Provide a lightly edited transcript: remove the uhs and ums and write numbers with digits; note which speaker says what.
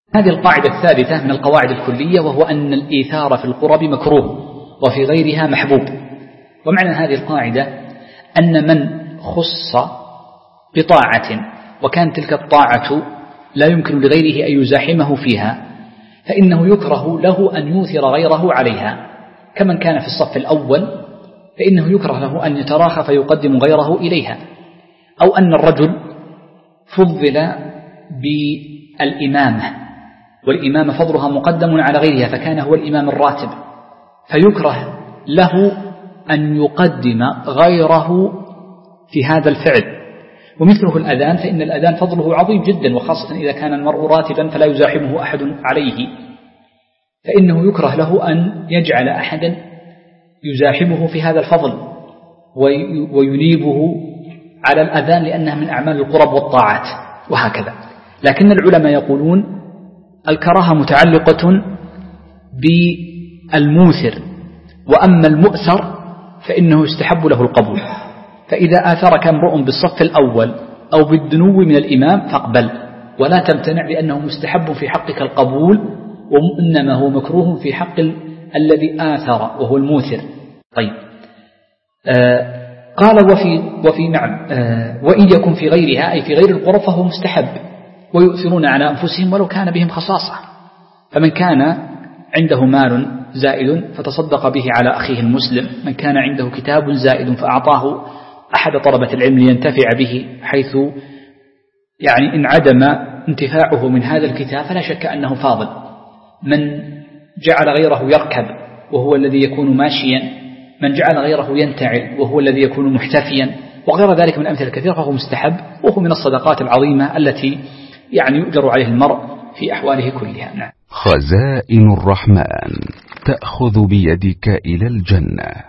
Speaker 1: هذه القاعدة الثالثة من القواعد الكلية، وهو أن الإيثار في القرب مكروه وفي غيرها محبوب. ومعنى هذه القاعدة أن من خص بطاعة وكان تلك الطاعة لا يمكن لغيره أن يزاحمه فيها، فإنه يكره له أن يوثر غيره عليها، كمن كان في الصف الأول فإنه يكره له أن يتراخى فيقدم غيره إليها، أو أن الرجل فضل بالإمامة والإمامة فضلها مقدم على غيرها فكان هو الإمام الراتب، فيكره له أن يقدم غيره في هذا الفعل. ومثله الأذان، فإن الأذان فضله عظيم جدا، وخاصة إذا كان المرء راتبا فلا يزاحمه أحد عليه، فإنه يكره له أن يجعل أحدا يزاحمه في هذا الفضل وينيبه على الأذان، لأنها من أعمال القرب والطاعات وهكذا. لكن العلماء يقولون الكراهة متعلقة بالموثر، وأما المؤثر فإنه يستحب له القبول. فإذا آثرك امرؤ بالصف الأول أو بالدنو من الإمام فاقبل، ولا تمتنع بأنه مستحب في حقك القبول، وإنما هو مكروه في حق الذي آثر وهو الموثر. طيب، قال وفي نعم وإن يكن في غيرها أي في غير القرب فهو مستحب، ويؤثرون على أنفسهم ولو كان بهم خصاصة. فمن كان عنده مال زائد فتصدق به على أخيه المسلم، من كان عنده كتاب زائد فأعطاه أحد طلبة العلم لينتفع به، حيث يعني إن عدم انتفاعه من هذا الكتاب فلا شك أنه فاضل. من جعل غيره يركب وهو الذي يكون ماشيا، من جعل غيره ينتعل وهو الذي يكون محتفيا، وغير ذلك من أمثلة كثيرة، فهو مستحب، وهو من الصدقات العظيمة التي يعني يؤجر عليه المرء في أحواله كلها. نعم.
Speaker 2: خزائن الرحمن تأخذ بيدك إلى الجنة.